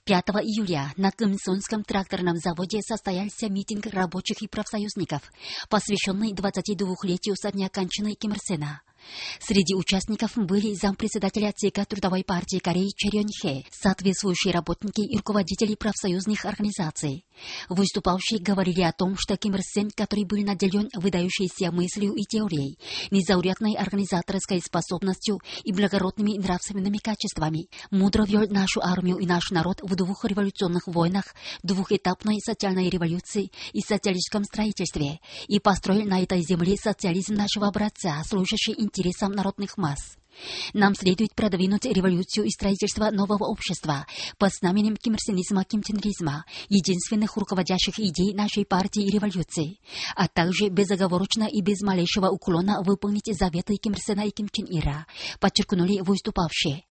5 июля на Комсомольском тракторном заводе состоялся митинг рабочих и профсоюзников, посвященный 22-летию со дня кончины Ким Ир Сена. Среди участников были зампредседателя ЦК Трудовой партии Кореи Чо Рён Хе, соответствующие работники и руководители профсоюзных организаций. Выступавшие говорили о том, что Ким Ир Сен, который был наделен выдающейся мыслью и теорией, незаурядной организаторской способностью и благородными нравственными качествами, мудро вел нашу армию и наш народ в двух революционных войнах, двухэтапной социальной революции и социалистическом строительстве, и построил на этой земле социализм нашего образца, служащий интересам народных масс. Нам следует продвинуть революцию и строительство нового общества под знаменем кимирсенизма, кимченризма, единственных руководящих идей нашей партии и революции, а также безоговорочно и без малейшего уклона выполнить заветы Ким Ир Сена и Ким Чен Ира, подчеркнули выступавшие.